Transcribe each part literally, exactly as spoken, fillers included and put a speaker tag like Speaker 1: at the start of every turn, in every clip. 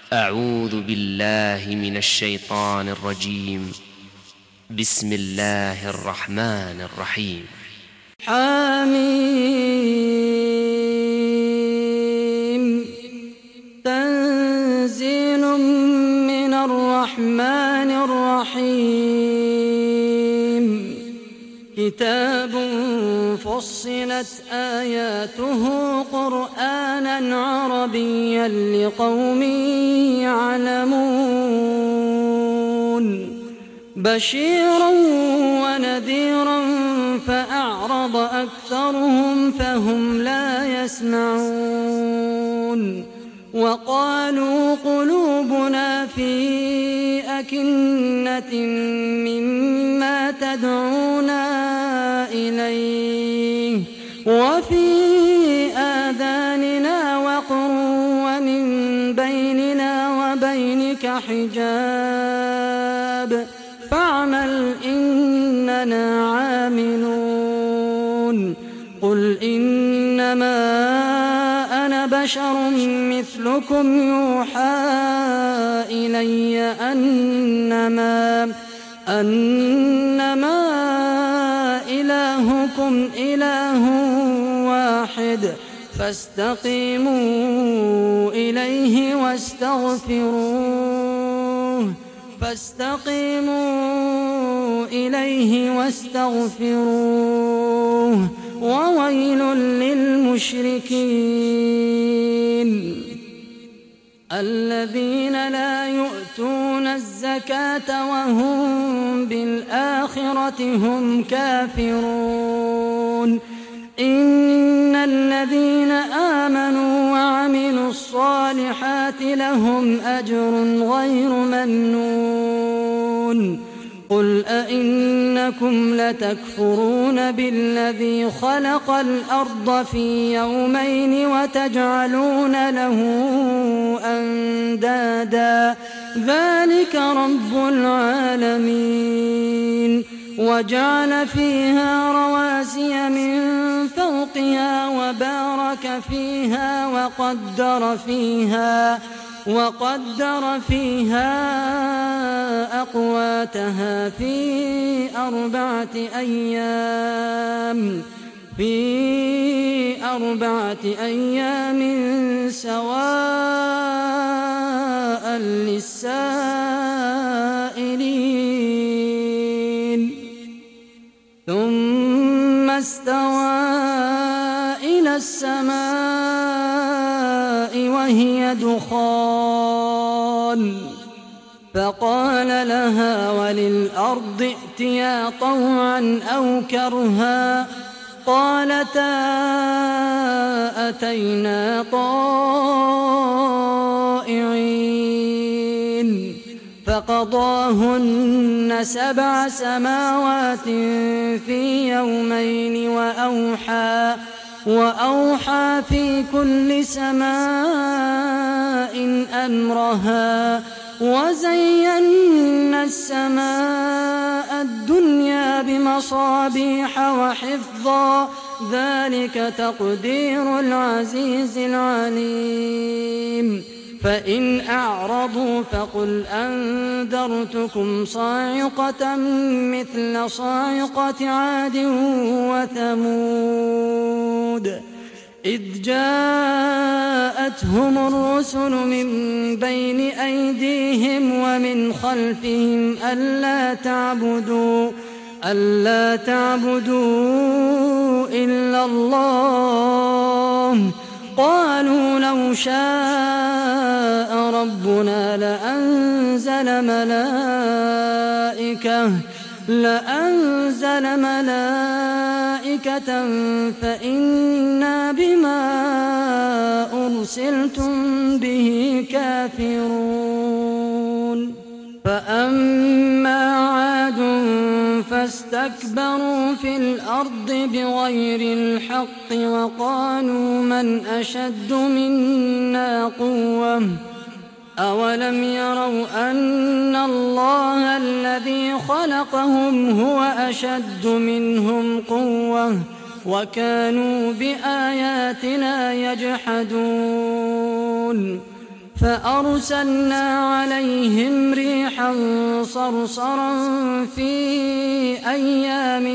Speaker 1: أعوذ بالله من الشيطان الرجيم. بسم الله الرحمن الرحيم.
Speaker 2: حميم تنزيل من الرحمن الرحيم. كتاب فصلت آياته قرآنا عربيا لقوم يعلمون. بشيرا ونذيرا فأعرض أكثرهم فهم لا يسمعون. وقالوا قلوبنا في أكنة مما تدعونا إليه وفي آذاننا وقر ومن بيننا وبينك حجاب فاعمل إننا عاملون. قل إنما أنا بشر مثلكم يوحى إلي أنما أنما إلهكم إله واحد فاستقيموا إليه واستغفروه فاستقيموا إليه واستغفروه وويل للمشركين الذين لا يؤتون الزكاة وهم بالآخرة هم كافرون. إن الذين آمنوا وعملوا الصالحات لهم أجر غير ممنون. قل أئنكم لتكفرون بالذي خلق الأرض في يومين وتجعلون له أندادا ذلك رب العالمين. وجعل فيها رواسي من فوقها وبارك فيها وقدر فيها وقدر فيها أقواتها في أربعة أيام في أربعة أيام سواء للسائلين. ثم استوى إلى السماء وهي دخان فقال لها وللأرض ائتيا طوعا أو كرها قالتا أتينا طائعين. فقضاهن سبع سماوات في يومين وأوحى وأوحى في كل سماء أمرها وزينا السماء الدنيا بمصابيح وحفظا ذلك تقدير العزيز العليم. فإن أعرضوا فقل أنذرتكم صاعقة مثل صاعقة عاد وثمود إذ جاءتهم الرسل من بين أيديهم ومن خلفهم ألا تعبدوا ألا تعبدوا إلا الله قالوا لو شاء ربنا لأنزل ملائكة لأنزل ملائكة فإنا بما أرسلتم به كافرون. فأما عاد فاستكبروا في الأرض بغير الحق وقالوا من أشد منا قوة أولم يروا أن الله الذي خلقهم هو أشد منهم قوة وكانوا بآياتنا يجحدون فأرسلنا عليهم ريحا صرصرا في أيام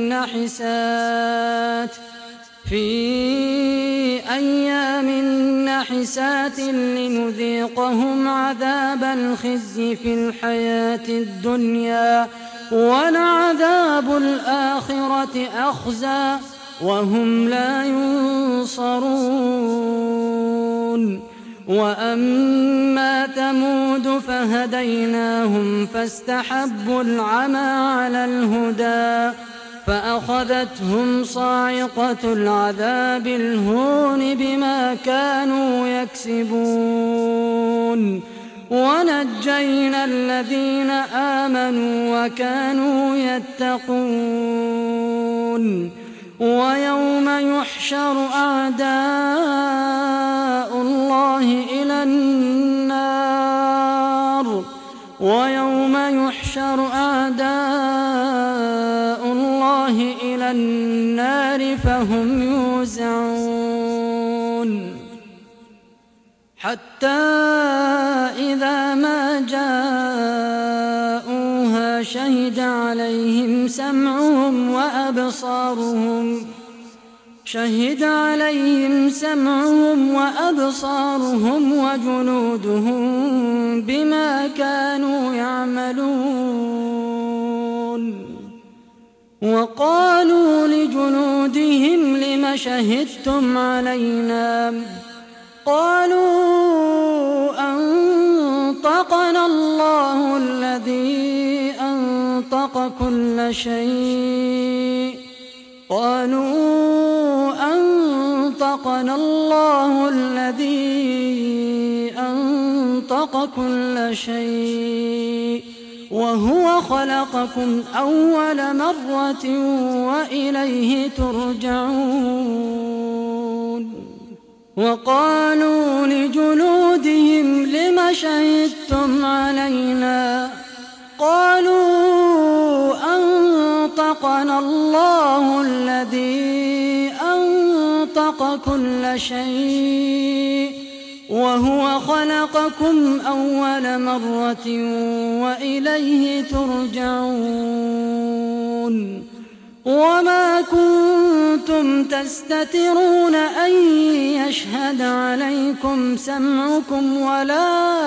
Speaker 2: نحسات في أيام نحسات لنذيقهم عذاب الخزي في الحياة الدنيا ولعذاب الآخرة أخزى وهم لا ينصرون. وأما ثمود فهديناهم فاستحبوا العمى على الهدى فأخذتهم صاعقة العذاب الهون بما كانوا يكسبون ونجينا الذين آمنوا وكانوا يتقون. ويوم يحشر أعداء الله إلى النار ويوم يحشر أعداء الله إلى النار فهم يوزعون حتى إذا ما جاءوها شهد عليهم سمعهم وأبصارهم شهد عليهم سمعهم وأبصارهم وجلودهم بما كانوا يعملون. وقالوا لجلودهم لم شهدتم علينا قالوا أنطقنا الله الذي أنطق كل شيء قالوا أنطقنا الله الذي أنطق كل شيء وهو خلقكم أول مرة وإليه ترجعون. وقالوا لجلودهم لم شهدتم علينا قالوا أنطقنا الله الذي أنطق كل شيء وهو خلقكم أول مرة وإليه ترجعون. وما كنتم تستترون أن يشهد عليكم سمعكم ولا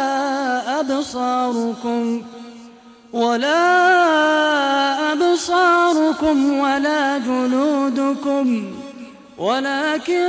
Speaker 2: أبصاركم ولا أبصاركم ولا جلودكم ولكن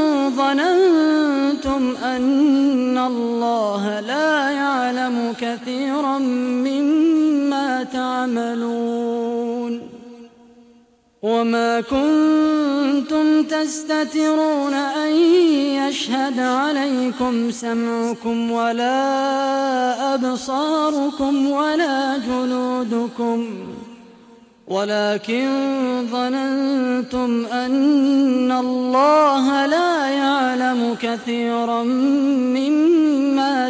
Speaker 2: ظننتم أن الله لا يعلم كثيرا مما تعملون. وما كنتم تستترون أن يشهد عليكم سمعكم ولا أبصاركم ولا جلودكم ولكن ظننتم أن الله لا يعلم كثيرا مما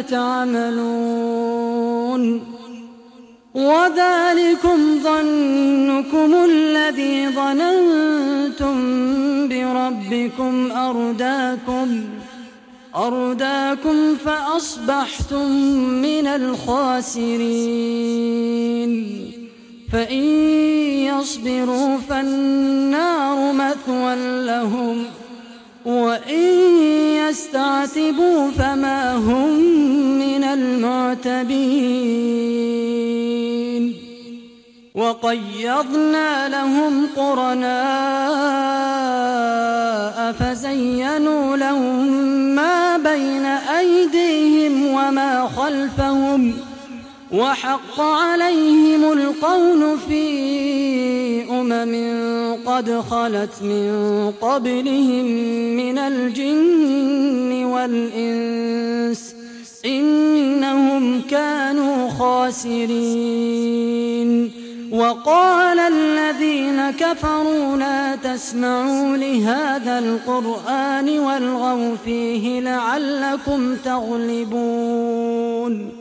Speaker 2: تعملون. وذلكم ظنكم الذي ظننتم بربكم أرداكم أرداكم فأصبحتم من الخاسرين. فإن يصبروا فالنار مثوى لهم وإن يستعتبوا فما هم من المعتبين. وقيضنا لهم قرناء فزينوا لهم ما بين أيديهم وما خلفهم وحق عليهم القول في أمم قد خلت من قبلهم من الجن والإنس إنهم كانوا خاسرين. وقال الذين كفروا لا تسمعوا لهذا القرآن والغوا فيه لعلكم تغلبون.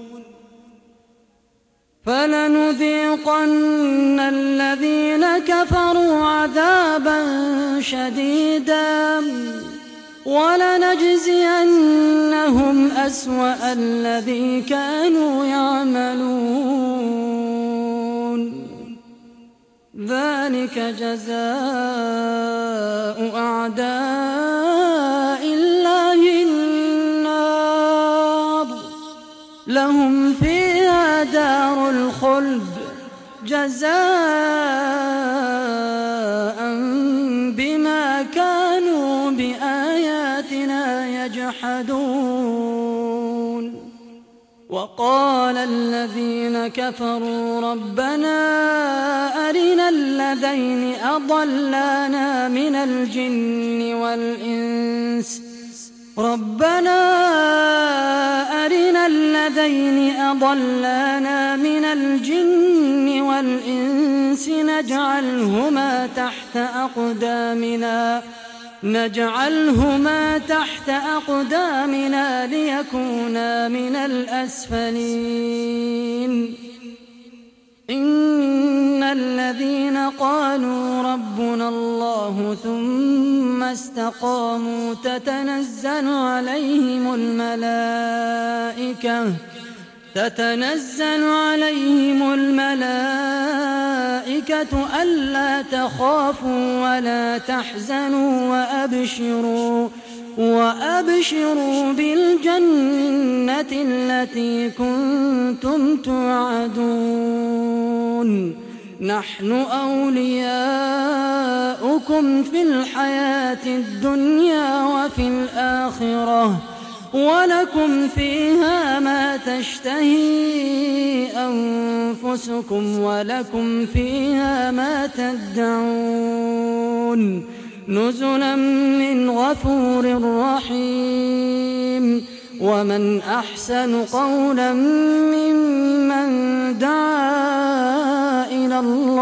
Speaker 2: فلنذيقن الذين كفروا عذابا شديدا ولنجزينهم أسوأ الذي كانوا يعملون ذلك جزاء أعداء الله النار لهم فيها دار الخلد جزاء بما كانوا بآياتنا يجحدون وقال الذين كفروا ربنا أرنا الذين أضلانا من الجن والإنس ربنا أرنا الذين أضلانا من الجن والإنس نجعلهما تحت أقدامنا نجعلهما تحت أقدامنا ليكونا من الأسفلين إن الذين قالوا ربنا الله ثم استقاموا تتنزل عليهم الملائكة تتنزل عليهم الملائكة ألا تخافوا ولا تحزنوا وأبشروا وأبشروا بالجنة التي كنتم توعدون نحن أولياؤكم في الحياة الدنيا وفي الآخرة ولكم فيها ما تشتهي أنفسكم ولكم فيها ما تدعون نزلا من غفور رحيم ومن أحسن قولا ممن دعا إلى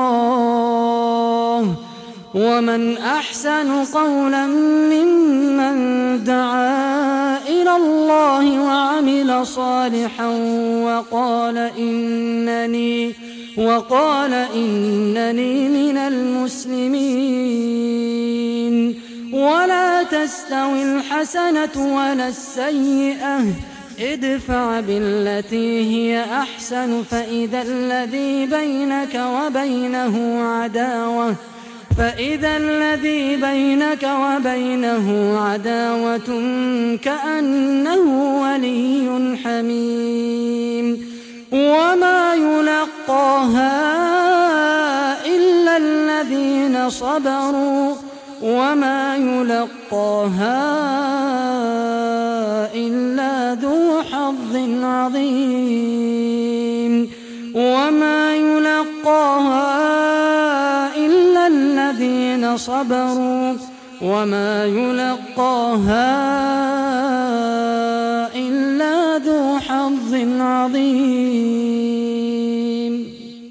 Speaker 2: الله ومن أحسن قولا ممن دعا إلى الله وعمل صالحا وقال إنني وقال إنني من المسلمين ولا تستوي الحسنة ولا السيئة ادفع بالتي هي أحسن فإذا الذي بينك وبينه عداوة فإذا الذي بينك وبينه عداوة كأنه ولي حميم وما يلقاها إلا الذين صبروا وما يلقاها إلا ذو حظ عظيم وما يلقاها إلا الذين صبروا وما يلقاها إلا ذو حظ عظيم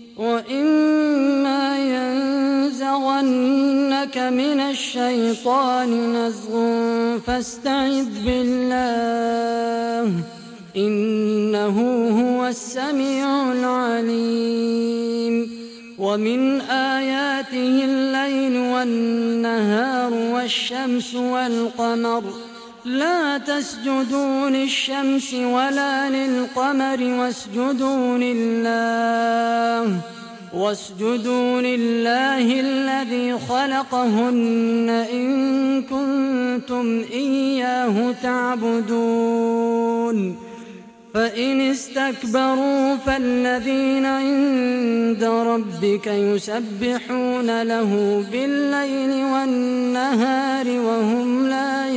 Speaker 2: وإما ينزغنك من الشيطان نزغ فاستعذ بالله إنه هو السميع العليم ومن آياته الليل والنهار والشمس والقمر لا تسجدوا للشمس ولا للقمر واسجدوا لله واسجدوا لله الذي خلقهن إن كنتم إياه تعبدون فإن استكبروا فالذين عند ربك يسبحون له بالليل والنهار وهم لا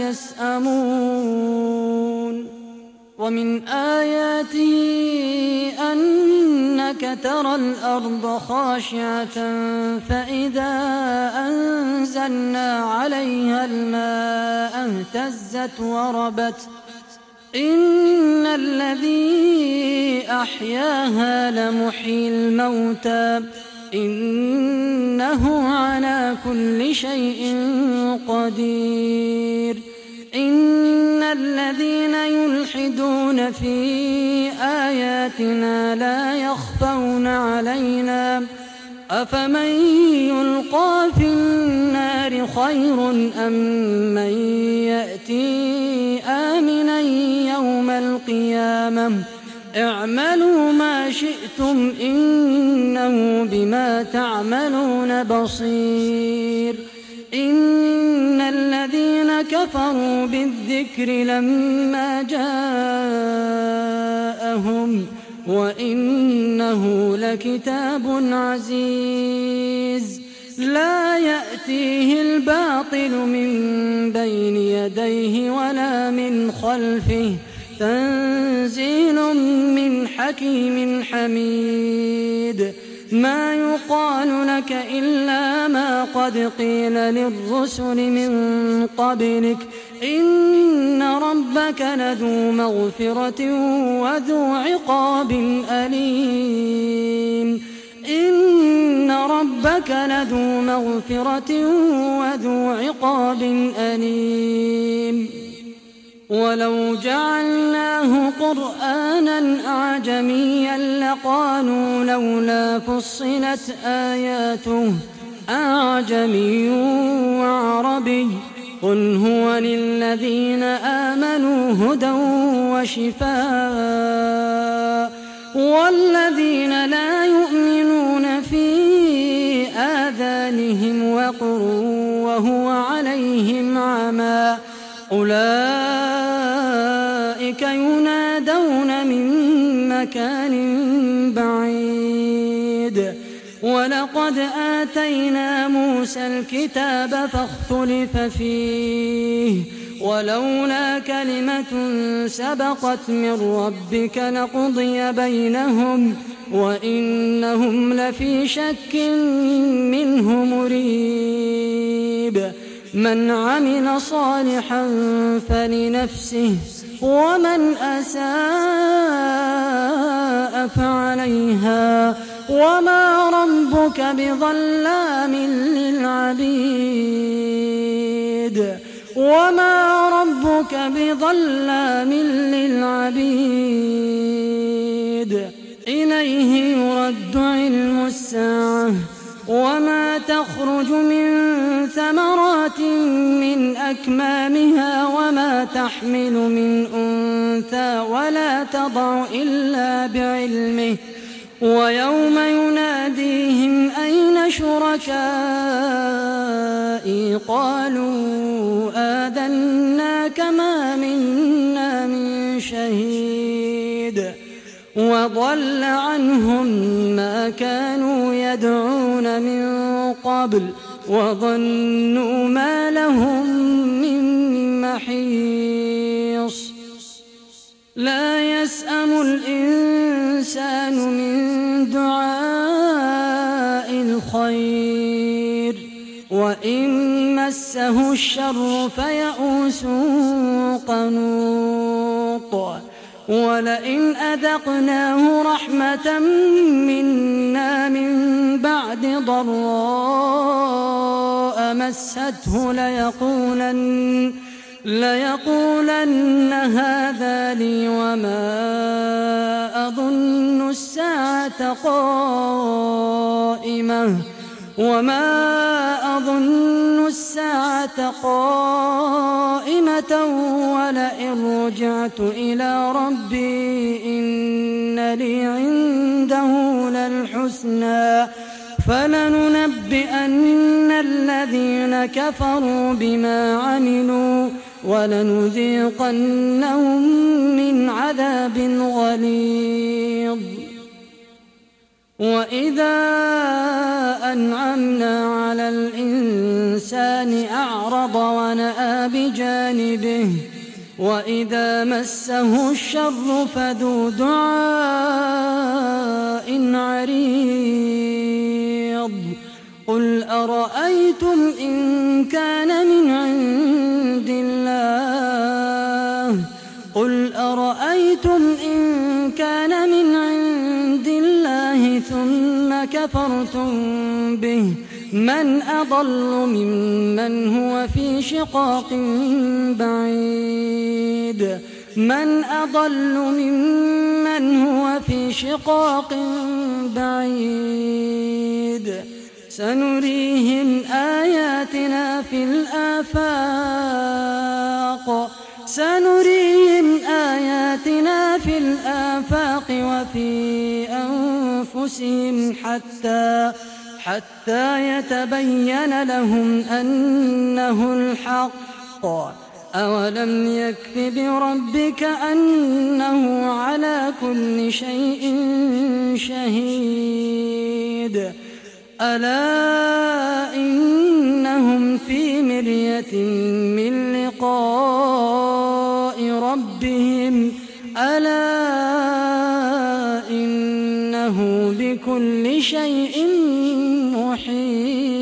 Speaker 2: يسأمون ومن آياته أنك ترى الأرض خاشعة فإذا أنزلنا عليها الماء اهتزت وربت إن الذي أحياها لمحيي الموتى إنه على كل شيء قدير إن الذين يلحدون في آياتنا لا يخفون علينا أفمن يلقى في النار خير أم من يأتي آمنا يوم القيامة اعملوا ما شئتم إنه بما تعملون بصير إن الذين كفروا بالذكر لما جاءهم وإنه لكتاب عزيز لا يأتيه الباطل من بين يديه ولا من خلفه تنزيل من حكيم حميد ما يقال لك إلا ما قد قيل للرسل من قبلك إن ربك لذو مغفرة وذو عقاب أليم إن ربك لذو مغفرة وذو عقاب أليم ولو جعلناه قرآنا أعجميا لقالوا لولا فصلت آياته أعجمي وعربي قل هو للذين آمنوا هدى وشفاء والذين لا يؤمنون في آذانهم وقر وهو عليهم عمى أولئك ينادون من مكان بعيد ولقد آتينا موسى الكتاب فاختلف فيه ولولا كلمة سبقت من ربك لقضي بينهم وإنهم لفي شك منه مريب من عمل صالحا فلنفسه ومن أساء فعليها وما ربك بظلام للعبيد وما ربك بظلام للعبيد إليه يرد علم الساعة وما تخرج من ثمرات من أكمامها وما تحمل من أنثى ولا تضع إلا بعلمه ويوم يناديهم أين شركائي قالوا آذناك ما منا من شهيد وضل عنهم ما كانوا يدعون من قبل وظنوا ما لهم من محيص لا يسأم الإنسان من دعاء الخير وإن مسه الشر فيئوس قنوط ولئن أذقناه رحمة منا من بعد ضراء مسته ليقولن ليقولن هذا لي وما أظن الساعة قائمة وما أظن الساعة قائمة ولئن رجعت إلى ربي إن لي عنده للحسنى فلننبئن الذين كفروا بما عملوا ولنذيقنهم من عذاب غليظ وإذا أنعمنا على الإنسان أعرض ونأى بجانبه وإذا مسه الشر فذو دعاء عريض قل أرأيتم إن كان من عند الله قل أرأيتم إن كان من عند الله ثم كفرتم به من أضل ممن هو في شقاق بعيد من أضل ممن هو في شقاق بعيد سنريهم آياتنا في الآفاق سنريهم آياتنا في الآفاق وفي أنفسهم حتى حتى يتبين لهم أنه الحق أولم يكف بربك أنه على كل شيء شهيد ألا إنهم في مرية من لقاء ربهم ألا إنه بكل شيء محيط.